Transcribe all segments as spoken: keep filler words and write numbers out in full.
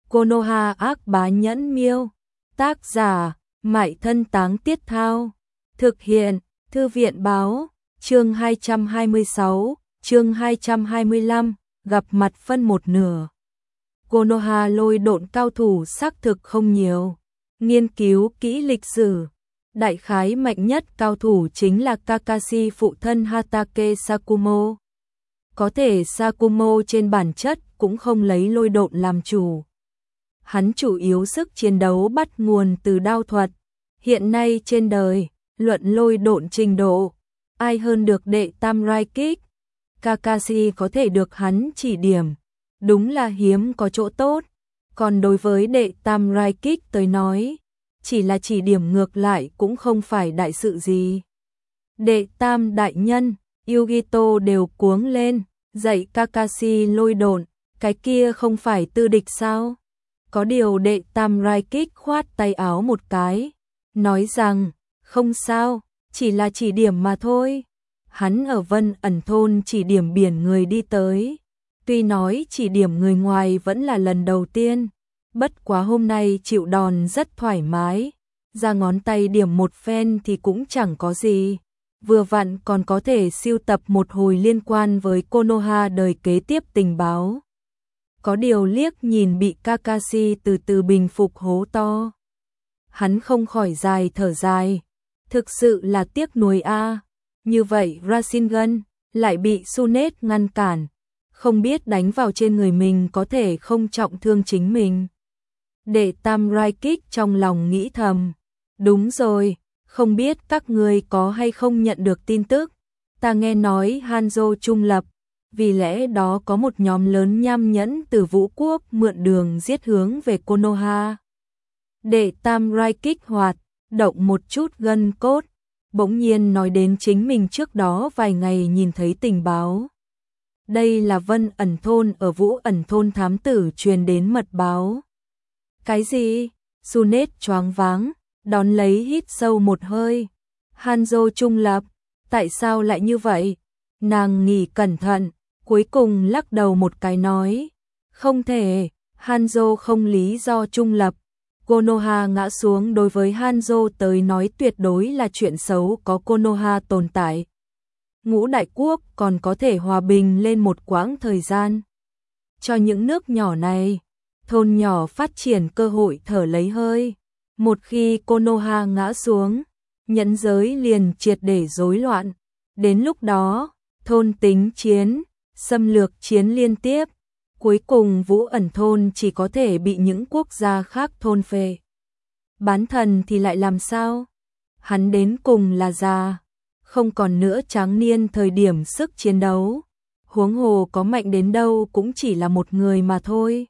Konoha ác bá nhẫn miêu. Tác giả, Mại Thân Táng Tiết Thao. Thực hiện, Thư viện báo. Chương hai trăm hai mươi sáu, chương hai trăm hai mươi lăm, gặp mặt phân một nửa. Konoha lôi độn cao thủ xác thực không nhiều. Nghiên cứu kỹ lịch sử, đại khái mạnh nhất cao thủ chính là Kakashi phụ thân Hatake Sakumo. Có thể Sakumo trên bản chất cũng không lấy lôi độn làm chủ. Hắn chủ yếu sức chiến đấu bắt nguồn từ đao thuật. Hiện nay trên đời, luận lôi độn trình độ, ai hơn được đệ tam rai kích. Kakashi có thể được hắn chỉ điểm, đúng là hiếm có chỗ tốt. Còn đối với đệ tam rai kích tới nói, chỉ là chỉ điểm ngược lại cũng không phải đại sự gì. Đệ tam đại nhân, Yugito đều cuống lên, dạy Kakashi lôi độn, cái kia không phải tư địch sao? Có điều đệ tam rai kích khoát tay áo một cái, nói rằng, không sao, chỉ là chỉ điểm mà thôi. Hắn ở Vân Ẩn Thôn chỉ điểm biển người đi tới. Tuy nói chỉ điểm người ngoài vẫn là lần đầu tiên, bất quá hôm nay chịu đòn rất thoải mái, ra ngón tay điểm một phen thì cũng chẳng có gì. Vừa vặn còn có thể sưu tập một hồi liên quan với Konoha đời kế tiếp tình báo. Có điều liếc nhìn bị Kakashi từ từ bình phục hố to. Hắn không khỏi dài thở dài. Thực sự là tiếc nuối a. Như vậy Rasengan lại bị Sunet ngăn cản. Không biết đánh vào trên người mình có thể không trọng thương chính mình. Đệ tam rai kích trong lòng nghĩ thầm. Đúng rồi, không biết các người có hay không nhận được tin tức. Ta nghe nói Hanzo trung lập. Vì lẽ đó có một nhóm lớn nham nhẫn từ Vũ Quốc mượn đường giết hướng về Konoha. Đệ tam rai kích hoạt, động một chút gân cốt, bỗng nhiên nói đến chính mình trước đó vài ngày nhìn thấy tình báo. Đây là Vân Ẩn Thôn ở Vũ Ẩn Thôn thám tử truyền đến mật báo. Cái gì? Sunet choáng váng, đón lấy hít sâu một hơi. Hanzo trung lập, tại sao lại như vậy? Nàng nghĩ cẩn thận. Cuối cùng lắc đầu một cái nói, không thể, Hanzo không lý do trung lập. Konoha ngã xuống đối với Hanzo tới nói tuyệt đối là chuyện xấu có Konoha tồn tại. Ngũ đại quốc còn có thể hòa bình lên một quãng thời gian. Cho những nước nhỏ này, thôn nhỏ phát triển cơ hội thở lấy hơi. Một khi Konoha ngã xuống, nhẫn giới liền triệt để rối loạn. Đến lúc đó, thôn tính chiến, xâm lược chiến liên tiếp, cuối cùng Vũ Ẩn Thôn chỉ có thể bị những quốc gia khác thôn phệ. Bán thần thì lại làm sao? Hắn đến cùng là già, không còn nữa tráng niên thời điểm sức chiến đấu. Huống hồ có mạnh đến đâu cũng chỉ là một người mà thôi.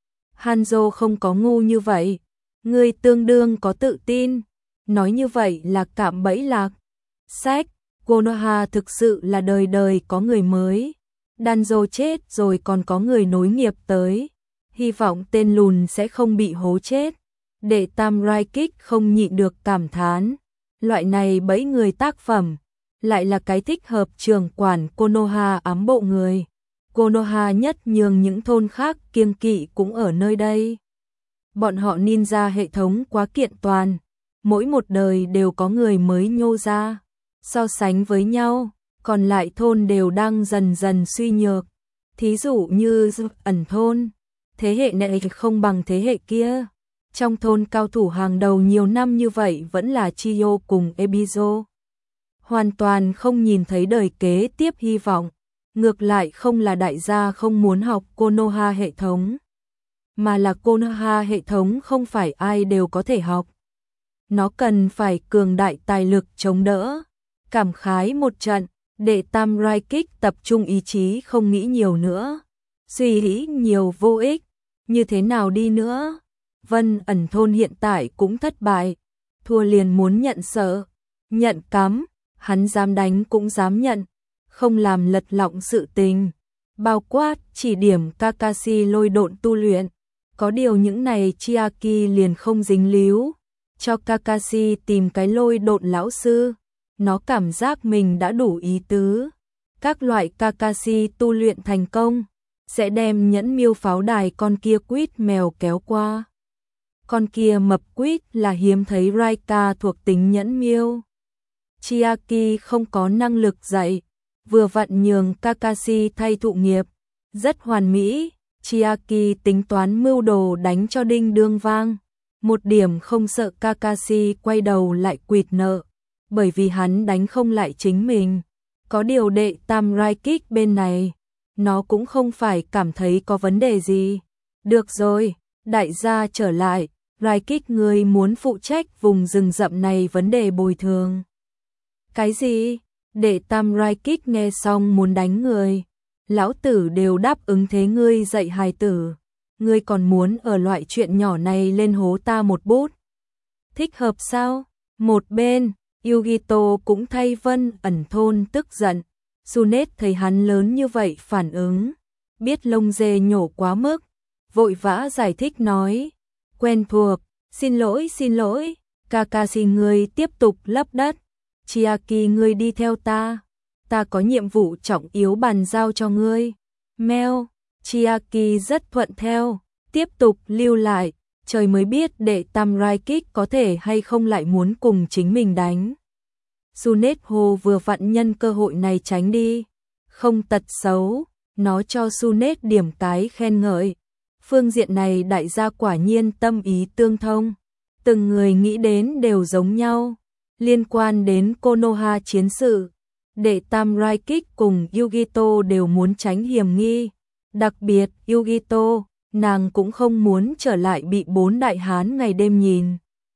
Hanzo không có ngu như vậy, người tương đương có tự tin, nói như vậy là cạm bẫy lạc. Sách, Konoha thực sự là đời đời có người mới. Danzo chết rồi còn có người nối nghiệp tới. Hy vọng tên lùn sẽ không bị hố chết. Đệ tam rai kích không nhịn được cảm thán. Loại này bẫy người tác phẩm. Lại là cái thích hợp trưởng quản Konoha ám bộ người. Konoha nhất nhường những thôn khác kiêng kỵ cũng ở nơi đây. Bọn họ ninja hệ thống quá kiện toàn. Mỗi một đời đều có người mới nhô ra. So sánh với nhau, còn lại thôn đều đang dần dần suy nhược. Thí dụ như Ẩn Thôn, thế hệ này không bằng thế hệ kia. Trong thôn cao thủ hàng đầu nhiều năm như vậy vẫn là Chiyo cùng Ebizo. Hoàn toàn không nhìn thấy đời kế tiếp hy vọng. Ngược lại không là đại gia không muốn học Konoha hệ thống, mà là Konoha hệ thống không phải ai đều có thể học. Nó cần phải cường đại tài lực chống đỡ. Cảm khái một trận, đệ tam rai kích tập trung ý chí không nghĩ nhiều nữa. Suy nghĩ nhiều vô ích, như thế nào đi nữa. Vân Ẩn Thôn hiện tại cũng thất bại, thua liền muốn nhận sợ, nhận cắm, hắn dám đánh cũng dám nhận, không làm lật lọng sự tình. Bao quát chỉ điểm Kakashi lôi độn tu luyện, có điều những này Chiaki liền không dính líu, cho Kakashi tìm cái lôi độn lão sư. Nó cảm giác mình đã đủ ý tứ. Các loại Kakashi tu luyện thành công, sẽ đem nhẫn miêu pháo đài con kia quýt mèo kéo qua. Con kia mập quýt là hiếm thấy Raika thuộc tính nhẫn miêu. Chiaki không có năng lực dạy, vừa vặn nhường Kakashi thay thụ nghiệp, rất hoàn mỹ. Chiaki tính toán mưu đồ đánh cho đinh đương vang, một điểm không sợ Kakashi quay đầu lại quỵt nợ, bởi vì hắn đánh không lại chính mình. Có điều đệ tam Raikik bên này, nó cũng không phải cảm thấy có vấn đề gì. Được rồi, đại gia trở lại, Raikik người muốn phụ trách vùng rừng rậm này vấn đề bồi thường. Cái gì? Đệ tam Raikik nghe xong muốn đánh người. Lão tử đều đáp ứng thế ngươi dạy hài tử, ngươi còn muốn ở loại chuyện nhỏ này lên hố ta một bút. Thích hợp sao? Một bên, Yugito cũng thay Vân Ẩn Thôn tức giận. Sunet thấy hắn lớn như vậy phản ứng, biết lông dê nhổ quá mức, vội vã giải thích nói, quen thuộc, xin lỗi xin lỗi, Kakashi ngươi tiếp tục lấp đất, Chiaki ngươi đi theo ta, ta có nhiệm vụ trọng yếu bàn giao cho ngươi. Meo, Chiaki rất thuận theo, tiếp tục lưu lại, trời mới biết đệ tam Raikik có thể hay không lại muốn cùng chính mình đánh. Sunet Hồ vừa vặn nhân cơ hội này tránh đi, không tật xấu, nó cho Sunet điểm cái khen ngợi. Phương diện này đại gia quả nhiên tâm ý tương thông, từng người nghĩ đến đều giống nhau. Liên quan đến Konoha chiến sự, đệ tam Raikik cùng Yugito đều muốn tránh hiểm nghi, đặc biệt Yugito, nàng cũng không muốn trở lại bị bốn đại hán ngày đêm nhìn.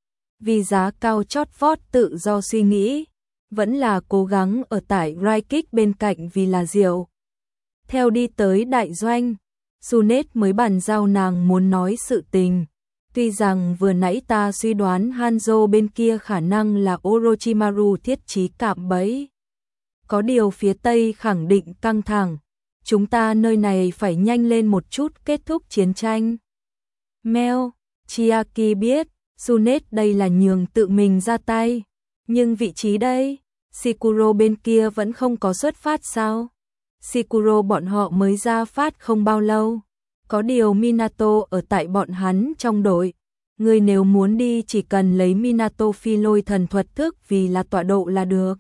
Vì giá cao chót vót tự do suy nghĩ, vẫn là cố gắng ở tại Raikik bên cạnh vì là diệu. Theo đi tới đại doanh, Sunet mới bàn giao nàng muốn nói sự tình. Tuy rằng vừa nãy ta suy đoán Hanzo bên kia khả năng là Orochimaru thiết trí cạm bẫy. Có điều phía Tây khẳng định căng thẳng, chúng ta nơi này phải nhanh lên một chút kết thúc chiến tranh. Meo, Chiaki biết, Sunet đây là nhường tự mình ra tay, nhưng vị trí đây, Shikuro bên kia vẫn không có xuất phát sao? Shikuro bọn họ mới ra phát không bao lâu. Có điều Minato ở tại bọn hắn trong đội, người nếu muốn đi chỉ cần lấy Minato phi lôi thần thuật thức vì là tọa độ là được.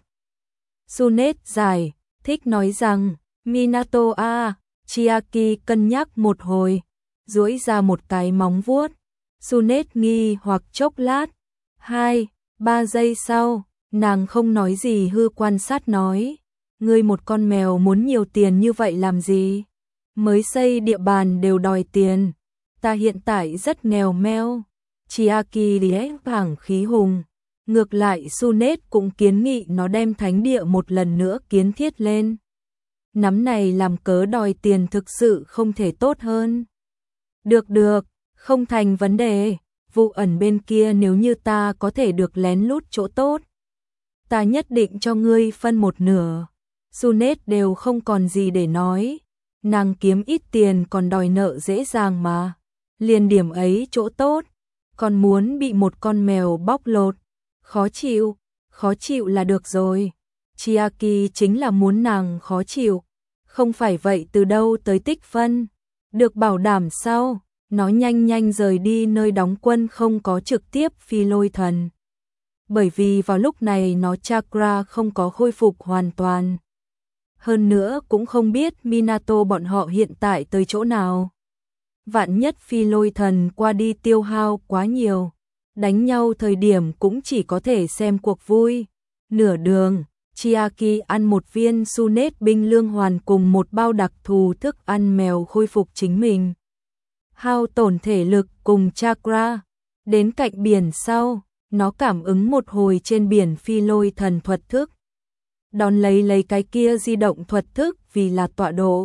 Sunet giải, thích nói rằng, Minato a, Chiaki cân nhắc một hồi, duỗi ra một cái móng vuốt. Sunet nghi hoặc chốc lát, hai, ba giây sau, nàng không nói gì hư quan sát nói, ngươi một con mèo muốn nhiều tiền như vậy làm gì? Mới xây địa bàn đều đòi tiền, ta hiện tại rất nghèo meo. Chiaki liếc thẳng khí hùng, ngược lại Sunet cũng kiến nghị nó đem thánh địa một lần nữa kiến thiết lên. Nắm này làm cớ đòi tiền thực sự không thể tốt hơn. Được được, không thành vấn đề, vụ ẩn bên kia nếu như ta có thể được lén lút chỗ tốt, ta nhất định cho ngươi phân một nửa. Sunet đều không còn gì để nói. Nàng kiếm ít tiền còn đòi nợ dễ dàng mà. Liền điểm ấy chỗ tốt, còn muốn bị một con mèo bóc lột. Khó chịu, khó chịu là được rồi. Chiaki chính là muốn nàng khó chịu. Không phải vậy từ đâu tới tích phân. Được bảo đảm sao? Nó nhanh nhanh rời đi nơi đóng quân không có trực tiếp phi lôi thần. Bởi vì vào lúc này nó chakra không có khôi phục hoàn toàn. Hơn nữa cũng không biết Minato bọn họ hiện tại tới chỗ nào. Vạn nhất phi lôi thần qua đi tiêu hao quá nhiều, đánh nhau thời điểm cũng chỉ có thể xem cuộc vui. Nửa đường, Chiaki ăn một viên Sunet binh lương hoàn cùng một bao đặc thù thức ăn mèo khôi phục chính mình. Hao tổn thể lực cùng chakra. Đến cạnh biển sau, nó cảm ứng một hồi trên biển phi lôi thần thuật thức. Đón lấy lấy cái kia di động thuật thức vì là tọa độ.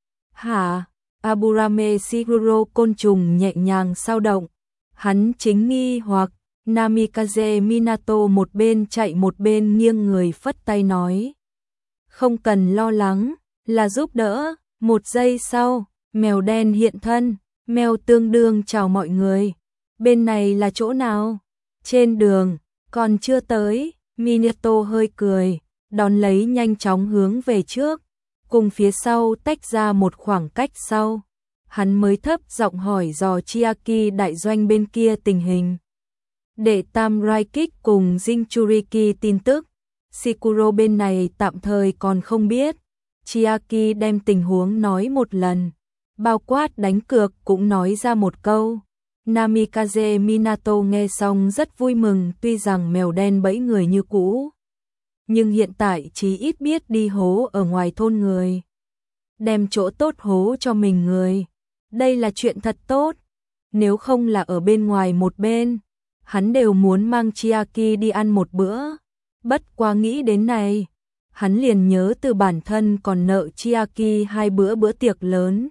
Hả? Aburame Shiguro côn trùng nhẹ nhàng sao động. Hắn chính nghi hoặc, Namikaze Minato một bên chạy một bên nghiêng người phất tay nói. Không cần lo lắng, là giúp đỡ. Một giây sau, mèo đen hiện thân, mèo tương đương chào mọi người. Bên này là chỗ nào? Trên đường, còn chưa tới, Minato hơi cười. Đón lấy nhanh chóng hướng về trước, cùng phía sau tách ra một khoảng cách sau. Hắn mới thấp giọng hỏi dò Chiaki đại doanh bên kia tình hình. Để Tam Raikik cùng Jinchuriki tin tức, Shikuro bên này tạm thời còn không biết. Chiaki đem tình huống nói một lần, bao quát đánh cược cũng nói ra một câu. Namikaze Minato nghe xong rất vui mừng, tuy rằng mèo đen bẫy người như cũ, nhưng hiện tại chí ít biết đi hố ở ngoài thôn người, đem chỗ tốt hố cho mình người. Đây là chuyện thật tốt, nếu không là ở bên ngoài một bên, hắn đều muốn mang Chiaki đi ăn một bữa. Bất quá nghĩ đến này, hắn liền nhớ từ bản thân còn nợ Chiaki hai bữa bữa tiệc lớn.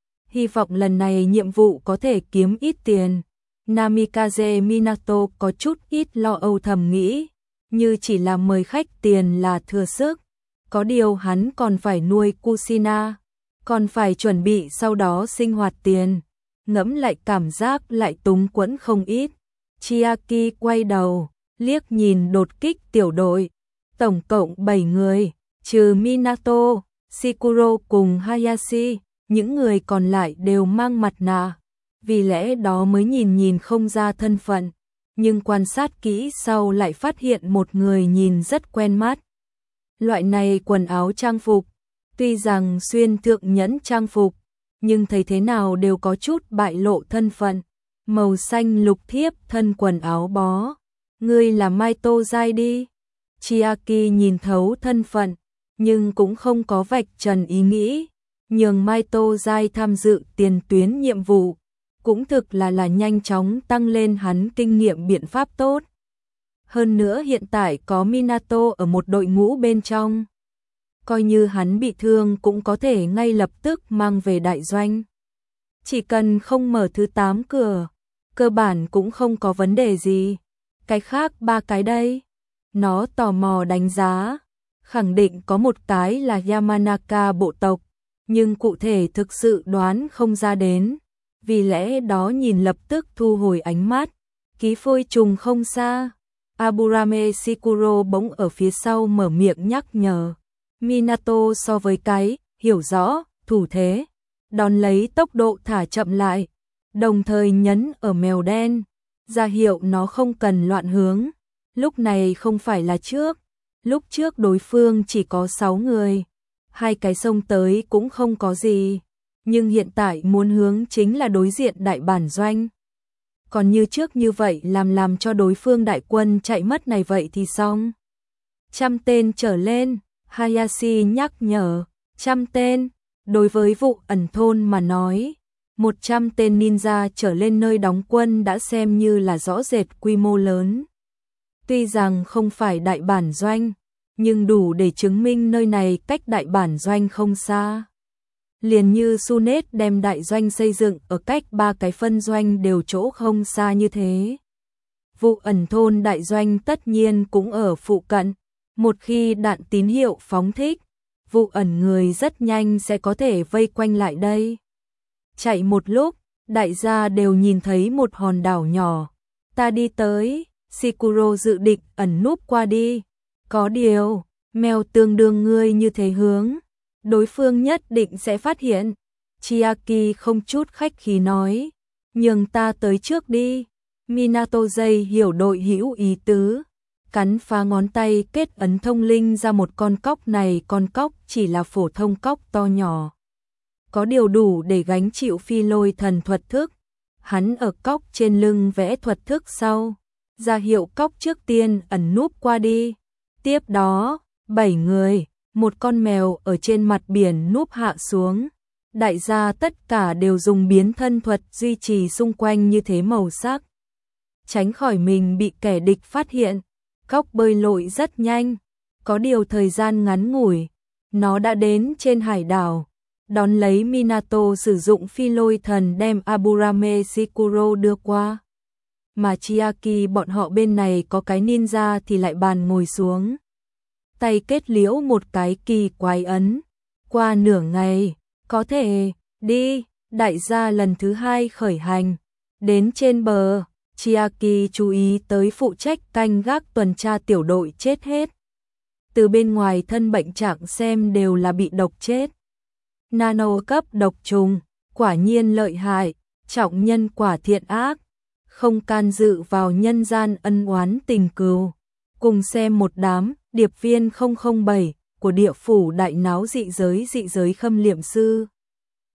Hy vọng lần này nhiệm vụ có thể kiếm ít tiền. Namikaze Minato có chút ít lo âu thầm nghĩ, như chỉ là mời khách tiền là thừa sức. Có điều hắn còn phải nuôi Kushina, còn phải chuẩn bị sau đó sinh hoạt tiền. Ngẫm lại cảm giác lại túng quẫn không ít. Chiaki quay đầu, liếc nhìn đột kích tiểu đội. Tổng cộng bảy người, trừ Minato, Shikuro cùng Hayashi. Những người còn lại đều mang mặt nạ, vì lẽ đó mới nhìn nhìn không ra thân phận, nhưng quan sát kỹ sau lại phát hiện một người nhìn rất quen mắt. Loại này quần áo trang phục, tuy rằng xuyên thượng nhẫn trang phục, nhưng thấy thế nào đều có chút bại lộ thân phận. Màu xanh lục thiếp thân quần áo bó. Ngươi là Maito Zai đi. Chiaki nhìn thấu thân phận, nhưng cũng không có vạch trần ý nghĩ. Nhường Maito Zai tham dự tiền tuyến nhiệm vụ, cũng thực là là nhanh chóng tăng lên hắn kinh nghiệm biện pháp tốt. Hơn nữa hiện tại có Minato ở một đội ngũ bên trong. Coi như hắn bị thương cũng có thể ngay lập tức mang về đại doanh. Chỉ cần không mở thứ tám cửa, cơ bản cũng không có vấn đề gì. Cái khác ba cái đây, nó tò mò đánh giá, khẳng định có một cái là Yamanaka bộ tộc, nhưng cụ thể thực sự đoán không ra đến, vì lẽ đó nhìn lập tức thu hồi ánh mắt. Ký phôi trùng không xa, Aburame Shikuro bỗng ở phía sau mở miệng nhắc nhở. Minato so với cái, hiểu rõ, thủ thế, đón lấy tốc độ thả chậm lại, đồng thời nhấn ở mèo đen, ra hiệu nó không cần loạn hướng. Lúc này không phải là trước, lúc trước đối phương chỉ có sáu người. Hai cái sông tới cũng không có gì, nhưng hiện tại muốn hướng chính là đối diện đại bản doanh. Còn như trước như vậy làm làm cho đối phương đại quân chạy mất này vậy thì xong. Trăm tên trở lên, Hayashi nhắc nhở, trăm tên, đối với vụ ẩn thôn mà nói, một trăm tên ninja trở lên nơi đóng quân đã xem như là rõ rệt quy mô lớn. Tuy rằng không phải đại bản doanh, nhưng đủ để chứng minh nơi này cách đại bản doanh không xa. Liền như Sunet đem đại doanh xây dựng ở cách ba cái phân doanh đều chỗ không xa như thế. Vụ ẩn thôn đại doanh tất nhiên cũng ở phụ cận. Một khi đạn tín hiệu phóng thích, vụ ẩn người rất nhanh sẽ có thể vây quanh lại đây. Chạy một lúc, đại gia đều nhìn thấy một hòn đảo nhỏ. Ta đi tới, Shikuro dự định ẩn núp qua đi. Có điều, mèo tương đương ngươi như thế hướng, đối phương nhất định sẽ phát hiện. Chiaki không chút khách khí nói, nhường ta tới trước đi. Minato dây hiểu đội hữu ý tứ, cắn phá ngón tay kết ấn thông linh ra một con cóc. Này con cóc chỉ là phổ thông cóc to nhỏ, có điều đủ để gánh chịu phi lôi thần thuật thức. Hắn ở cóc trên lưng vẽ thuật thức sau, ra hiệu cóc trước tiên ẩn núp qua đi. Tiếp đó, bảy người, một con mèo ở trên mặt biển núp hạ xuống. Đại gia tất cả đều dùng biến thân thuật duy trì xung quanh như thế màu sắc, tránh khỏi mình bị kẻ địch phát hiện. Cóc bơi lội rất nhanh, có điều thời gian ngắn ngủi, nó đã đến trên hải đảo. Đón lấy Minato sử dụng phi lôi thần đem Aburame Shikuro đưa qua. Mà Chiaki bọn họ bên này có cái ninja thì lại bàn ngồi xuống. Tay kết liễu một cái kỳ quái ấn. Qua nửa ngày, có thể, đi, đại gia lần thứ hai khởi hành. Đến trên bờ, Chiaki chú ý tới phụ trách canh gác tuần tra tiểu đội chết hết. từ bên ngoài thân bệnh trạng xem đều là bị độc chết. Nano cấp độc trùng, quả nhiên lợi hại, trọng nhân quả thiện ác, không can dự vào nhân gian ân oán tình cừu. Cùng xem một đám, điệp viên không không bảy của địa phủ đại náo dị giới dị giới khâm liệm sư.